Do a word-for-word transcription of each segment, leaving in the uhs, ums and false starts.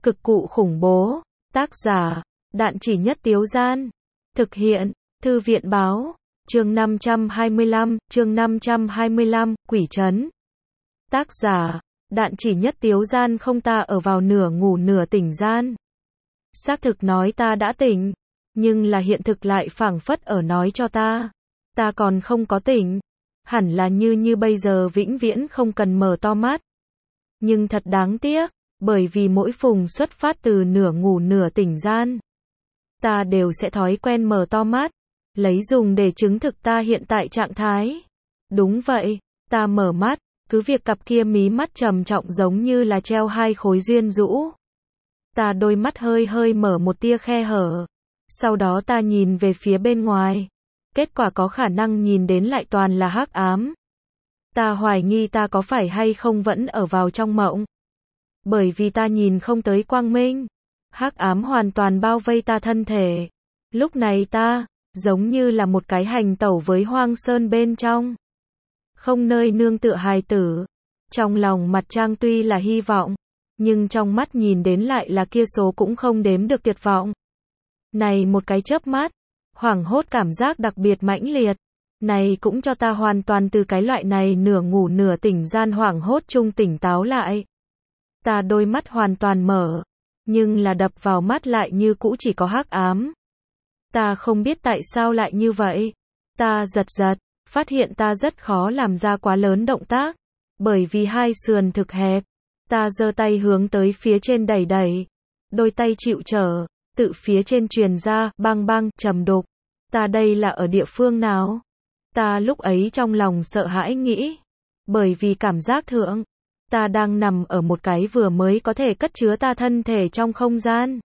Cực cụ khủng bố. Tác giả, Đạn Chỉ Nhất Tiếu Gian. Thực hiện, Thư viện báo. Chương năm trăm hai mươi lăm, chương năm trăm hai mươi lăm, Quỷ trấn. Tác giả, Đạn Chỉ Nhất Tiếu Gian. Không, ta ở vào nửa ngủ nửa tỉnh gian. Xác thực nói ta đã tỉnh, nhưng là hiện thực lại phảng phất ở nói cho ta, ta còn không có tỉnh. Hẳn là như như bây giờ vĩnh viễn không cần mở to mắt. Nhưng thật đáng tiếc, bởi vì mỗi phùng xuất phát từ nửa ngủ nửa tỉnh gian, ta đều sẽ thói quen mở to mắt, lấy dùng để chứng thực ta hiện tại trạng thái. Đúng vậy, ta mở mắt, cứ việc cặp kia mí mắt trầm trọng giống như là treo hai khối duyên rũ. Ta đôi mắt hơi hơi mở một tia khe hở. Sau đó ta nhìn về phía bên ngoài. Kết quả có khả năng nhìn đến lại toàn là hắc ám. Ta hoài nghi ta có phải hay không vẫn ở vào trong mộng. Bởi vì ta nhìn không tới quang minh. Hắc ám hoàn toàn bao vây ta thân thể. Lúc này ta, giống như là một cái hành tẩu với hoang sơn bên trong. Không nơi nương tựa hài tử. Trong lòng mặt trang tuy là hy vọng, nhưng trong mắt nhìn đến lại là kia số cũng không đếm được tuyệt vọng. Này một cái chớp mắt, hoảng hốt cảm giác đặc biệt mãnh liệt. Này cũng cho ta hoàn toàn từ cái loại này nửa ngủ nửa tỉnh gian hoảng hốt chung tỉnh táo lại. Ta đôi mắt hoàn toàn mở, nhưng là đập vào mắt lại như cũ chỉ có hắc ám. Ta không biết tại sao lại như vậy. Ta giật giật, phát hiện ta rất khó làm ra quá lớn động tác, bởi vì hai sườn thực hẹp. Ta giơ tay hướng tới phía trên đẩy đẩy, đôi tay chịu trở, tự phía trên truyền ra, bang bang, trầm đục. Ta đây là ở địa phương nào? Ta lúc ấy trong lòng sợ hãi nghĩ, bởi vì cảm giác thượng, ta đang nằm ở một cái vừa mới có thể cất chứa ta thân thể trong không gian.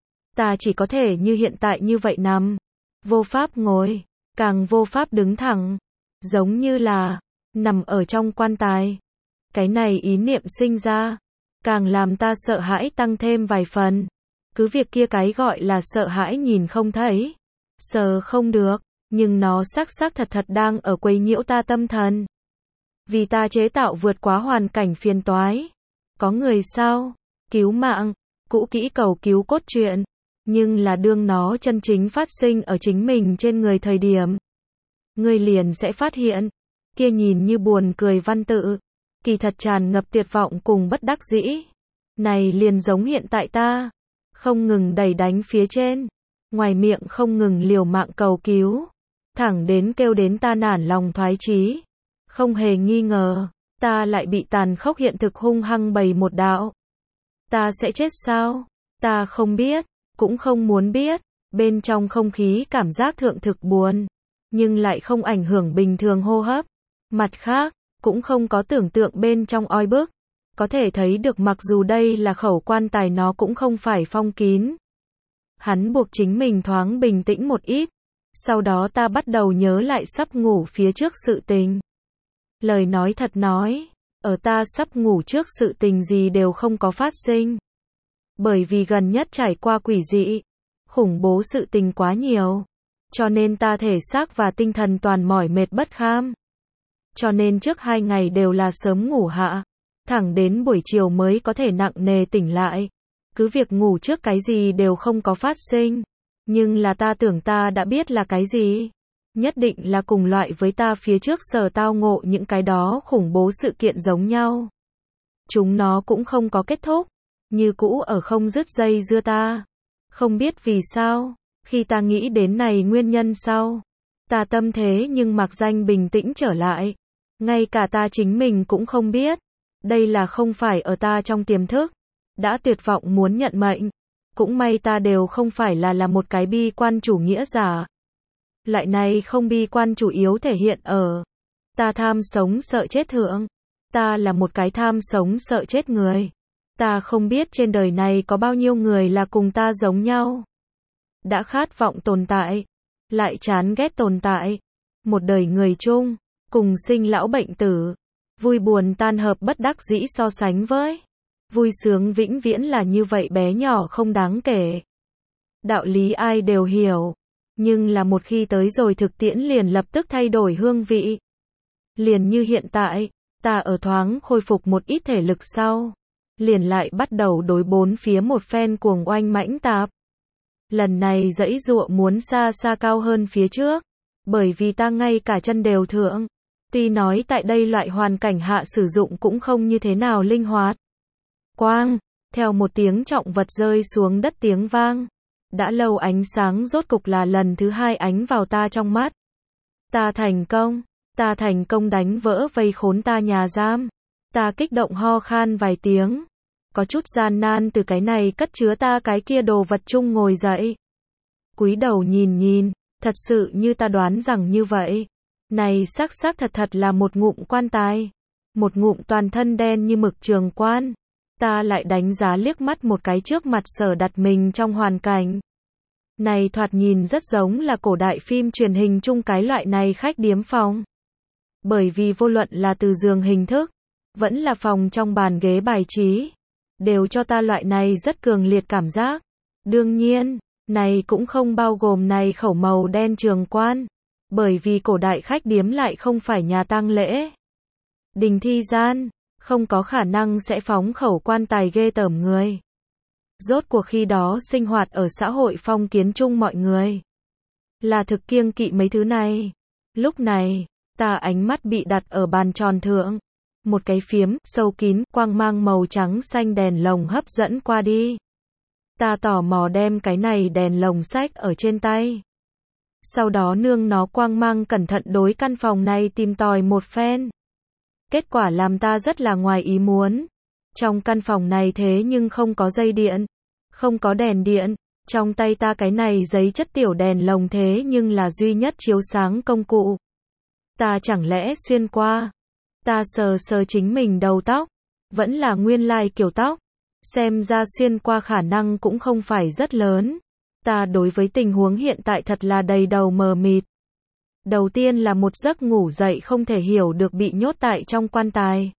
Ta chỉ có thể như hiện tại như vậy nằm, vô pháp ngồi, càng vô pháp đứng thẳng, giống như là nằm ở trong quan tài. Cái này ý niệm sinh ra, càng làm ta sợ hãi tăng thêm vài phần. Cứ việc kia cái gọi là sợ hãi nhìn không thấy, sờ không được, nhưng nó xác xác thật thật đang ở quấy nhiễu ta tâm thần. Vì ta chế tạo vượt quá hoàn cảnh phiền toái. Có người sao? Cứu mạng, cũ kỹ cầu cứu cốt truyện. Nhưng là đương nó chân chính phát sinh ở chính mình trên người thời điểm, người liền sẽ phát hiện, kia nhìn như buồn cười văn tự, kỳ thật tràn ngập tuyệt vọng cùng bất đắc dĩ. Này liền giống hiện tại ta, không ngừng đẩy đánh phía trên, ngoài miệng không ngừng liều mạng cầu cứu, thẳng đến kêu đến ta nản lòng thoái chí. Không hề nghi ngờ, ta lại bị tàn khốc hiện thực hung hăng bày một đạo. Ta sẽ chết sao? Ta không biết, cũng không muốn biết. Bên trong không khí cảm giác thượng thực buồn, nhưng lại không ảnh hưởng bình thường hô hấp. Mặt khác, cũng không có tưởng tượng bên trong oi bức. Có thể thấy được mặc dù đây là khẩu quan tài nó cũng không phải phong kín. Hắn buộc chính mình thoáng bình tĩnh một ít. Sau đó ta bắt đầu nhớ lại sắp ngủ phía trước sự tình. Lời nói thật nói, ở ta sắp ngủ trước sự tình gì đều không có phát sinh. Bởi vì gần nhất trải qua quỷ dị, khủng bố sự tình quá nhiều. Cho nên ta thể xác và tinh thần toàn mỏi mệt bất kham. Cho nên trước hai ngày đều là sớm ngủ hạ, thẳng đến buổi chiều mới có thể nặng nề tỉnh lại. Cứ việc ngủ trước cái gì đều không có phát sinh, nhưng là ta tưởng ta đã biết là cái gì. Nhất định là cùng loại với ta phía trước sở tao ngộ những cái đó khủng bố sự kiện giống nhau. Chúng nó cũng không có kết thúc, như cũ ở không dứt dây dưa ta. Không biết vì sao, khi ta nghĩ đến này nguyên nhân sau, ta tâm thế nhưng mặc danh bình tĩnh trở lại. Ngay cả ta chính mình cũng không biết. Đây là không phải ở ta trong tiềm thức. Đã tuyệt vọng muốn nhận mệnh. Cũng may ta đều không phải là là một cái bi quan chủ nghĩa giả. Loại này không bi quan chủ yếu thể hiện ở ta tham sống sợ chết thượng. Ta là một cái tham sống sợ chết người. Ta không biết trên đời này có bao nhiêu người là cùng ta giống nhau. Đã khát vọng tồn tại, lại chán ghét tồn tại. Một đời người chung, cùng sinh lão bệnh tử, vui buồn tan hợp bất đắc dĩ so sánh với. Vui sướng vĩnh viễn là như vậy bé nhỏ không đáng kể. Đạo lý ai đều hiểu. Nhưng là một khi tới rồi thực tiễn liền lập tức thay đổi hương vị. Liền như hiện tại, ta ở thoáng khôi phục một ít thể lực sau. liền lại bắt đầu đối bốn phía một phen cuồng oanh mãnh tạp. Lần này giãy giụa muốn xa xa cao hơn phía trước, bởi vì ta ngay cả chân đều thượng. Tuy nói tại đây loại hoàn cảnh hạ sử dụng cũng không như thế nào linh hoạt. Quang, theo một tiếng trọng vật rơi xuống đất tiếng vang. Đã lâu ánh sáng rốt cục là lần thứ hai ánh vào ta trong mắt. Ta thành công, ta thành công đánh vỡ vây khốn ta nhà giam. Ta kích động ho khan vài tiếng. Có chút gian nan từ cái này cất chứa ta cái kia đồ vật chung ngồi dậy. Cúi đầu nhìn nhìn, thật sự như ta đoán rằng như vậy. Này xác xác thật thật là một ngụm quan tài. Một ngụm toàn thân đen như mực trường quan. Ta lại đánh giá liếc mắt một cái trước mặt sở đặt mình trong hoàn cảnh. Này thoạt nhìn rất giống là cổ đại phim truyền hình chung cái loại này khách điếm phòng. Bởi vì vô luận là từ giường hình thức, vẫn là phòng trong bàn ghế bài trí, đều cho ta loại này rất cường liệt cảm giác. Đương nhiên, này cũng không bao gồm này khẩu màu đen trường quan. Bởi vì cổ đại khách điếm lại không phải nhà tang lễ. Đình thi gian, không có khả năng sẽ phóng khẩu quan tài ghê tởm người. Rốt cuộc khi đó sinh hoạt ở xã hội phong kiến chung mọi người là thực kiêng kỵ mấy thứ này. Lúc này, ta ánh mắt bị đặt ở bàn tròn thượng. Một cái phiếm, sâu kín, quang mang màu trắng xanh đèn lồng hấp dẫn qua đi. Ta tò mò đem cái này đèn lồng xách ở trên tay. Sau đó nương nó quang mang cẩn thận đối căn phòng này tìm tòi một phen. Kết quả làm ta rất là ngoài ý muốn. Trong căn phòng này thế nhưng không có dây điện, không có đèn điện. Trong tay ta cái này giấy chất tiểu đèn lồng thế nhưng là duy nhất chiếu sáng công cụ. Ta chẳng lẽ xuyên qua. Ta sờ sờ chính mình đầu tóc. Vẫn là nguyên lai kiểu tóc. Xem ra xuyên qua khả năng cũng không phải rất lớn. Ta đối với tình huống hiện tại thật là đầy đầu mờ mịt. Đầu tiên là một giấc ngủ dậy không thể hiểu được bị nhốt tại trong quan tài.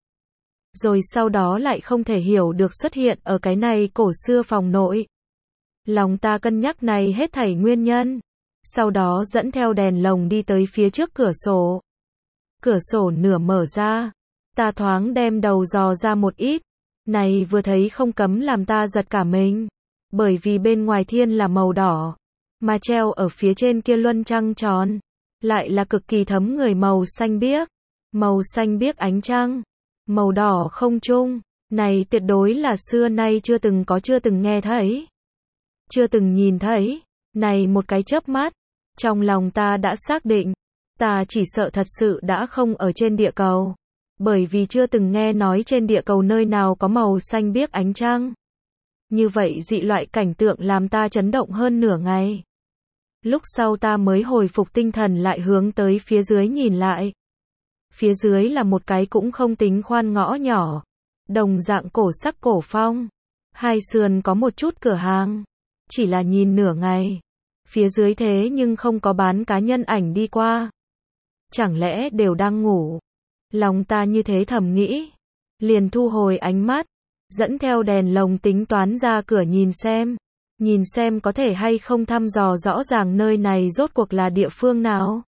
Rồi sau đó lại không thể hiểu được xuất hiện ở cái này cổ xưa phòng nội. Lòng ta cân nhắc này hết thảy nguyên nhân. Sau đó dẫn theo đèn lồng đi tới phía trước cửa sổ. Cửa sổ nửa mở ra. Ta thoáng đem đầu dò ra một ít. Này vừa thấy không cấm làm ta giật cả mình. Bởi vì bên ngoài thiên là màu đỏ. Mà treo ở phía trên kia luân trăng tròn. Lại là cực kỳ thấm người màu xanh biếc. Màu xanh biếc ánh trăng. Màu đỏ không trung. Này tuyệt đối là xưa nay chưa từng có chưa từng nghe thấy. Chưa từng nhìn thấy. Này một cái chớp mắt. Trong lòng ta đã xác định. Ta chỉ sợ thật sự đã không ở trên địa cầu. Bởi vì chưa từng nghe nói trên địa cầu nơi nào có màu xanh biếc ánh trăng. Như vậy dị loại cảnh tượng làm ta chấn động hơn nửa ngày. Lúc sau ta mới hồi phục tinh thần lại hướng tới phía dưới nhìn lại. Phía dưới là một cái cũng không tính khoan ngõ nhỏ. Đồng dạng cổ sắc cổ phong. Hai sườn có một chút cửa hàng. Chỉ là nhìn nửa ngày. Phía dưới thế nhưng không có bán cá nhân ảnh đi qua. Chẳng lẽ đều đang ngủ. Lòng ta như thế thầm nghĩ. Liền thu hồi ánh mắt. Dẫn theo đèn lồng tính toán ra cửa nhìn xem. Nhìn xem có thể hay không thăm dò rõ ràng nơi này rốt cuộc là địa phương nào.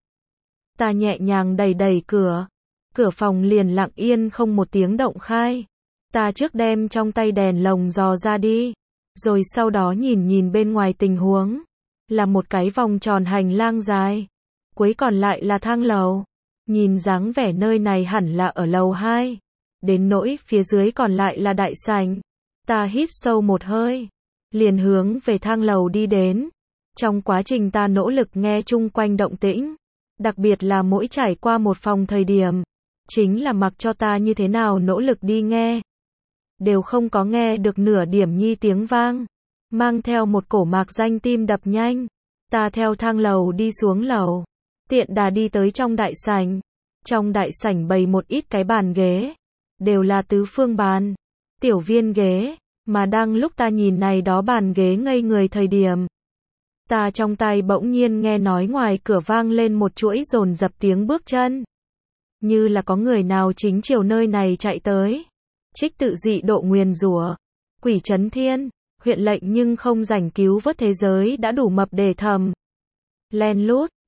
Ta nhẹ nhàng đẩy đẩy cửa. Cửa phòng liền lặng yên không một tiếng động khai. Ta trước đem trong tay đèn lồng dò ra đi. Rồi sau đó nhìn nhìn bên ngoài tình huống. Là một cái vòng tròn hành lang dài. Cuối còn lại là thang lầu. Nhìn dáng vẻ nơi này hẳn là ở lầu hai. Đến nỗi phía dưới còn lại là đại sảnh. Ta hít sâu một hơi. Liền hướng về thang lầu đi đến. Trong quá trình ta nỗ lực nghe chung quanh động tĩnh. Đặc biệt là mỗi trải qua một phòng thời điểm. Chính là mặc cho ta như thế nào nỗ lực đi nghe. Đều không có nghe được nửa điểm nhi tiếng vang. Mang theo một cổ mạc danh tim đập nhanh. Ta theo thang lầu đi xuống lầu. Tiện đà đi tới trong đại sảnh. Trong đại sảnh bày một ít cái bàn ghế. Đều là tứ phương bàn. Tiểu viên ghế. Mà đang lúc ta nhìn này đó bàn ghế ngây người thời điểm. Ta trong tay bỗng nhiên nghe nói ngoài cửa vang lên một chuỗi dồn dập tiếng bước chân. Như là có người nào chính chiều nơi này chạy tới. Trích tự dị độ nguyền rủa. Quỷ trấn thiên. Huyện lệnh nhưng không rảnh cứu vớt thế giới đã đủ mập để thầm. Len lút.